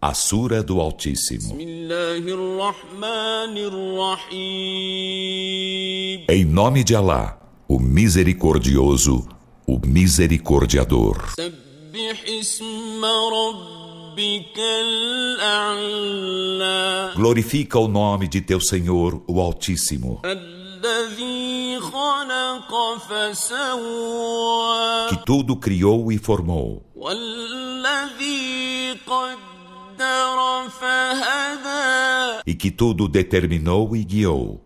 A Sura do Altíssimo. Em nome de Alá, o Misericordioso, o Misericordiador. Glorifica o nome de teu Senhor, o Altíssimo, que tudo criou e formou, e que tudo determinou e guiou,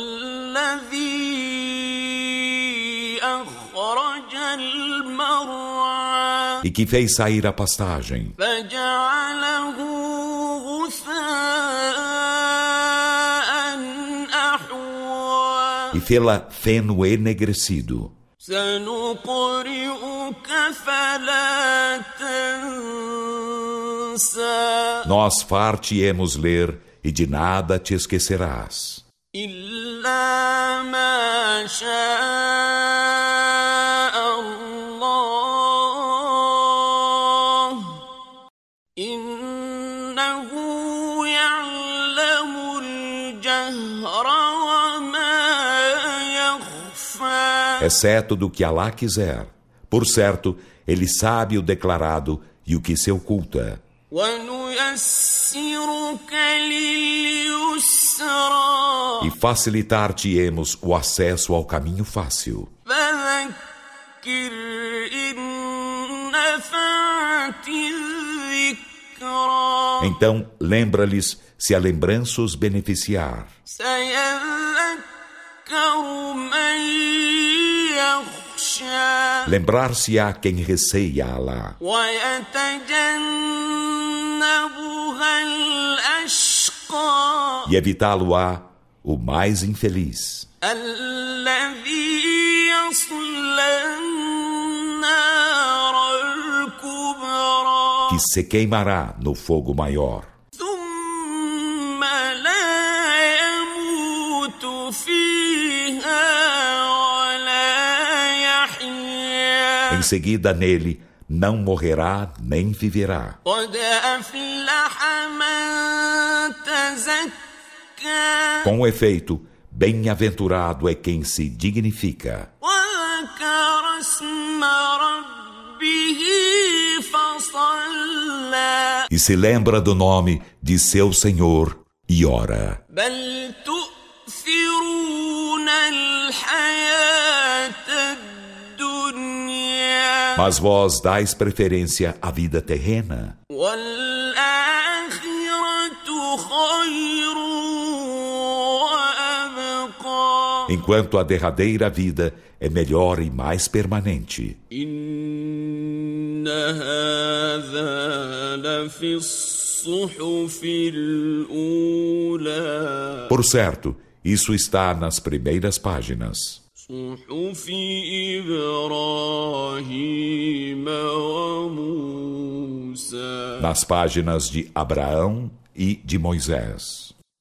e que fez sair a pastagem, e fê-la feno enegrecido. Nós far-te-emos ler e de nada te esquecerás. Exceto do que Alá quiser. Por certo, Ele sabe o declarado e o que se oculta. E facilitar-te-emos o acesso ao caminho fácil. Então, lembra-lhes se a lembrança os beneficiar. Lembrar-se-á quem receia Alá. E evitá-lo-á o mais infeliz, que se queimará no fogo maior. Em seguida nele não morrerá nem viverá. Com efeito, bem-aventurado é quem se dignifica e se lembra do nome de seu Senhor e ora. Mas vós dais preferência à vida terrena, enquanto a derradeira vida é melhor e mais permanente. Por certo, isso está nas primeiras páginas. Nas páginas de Abraão e de Moisés.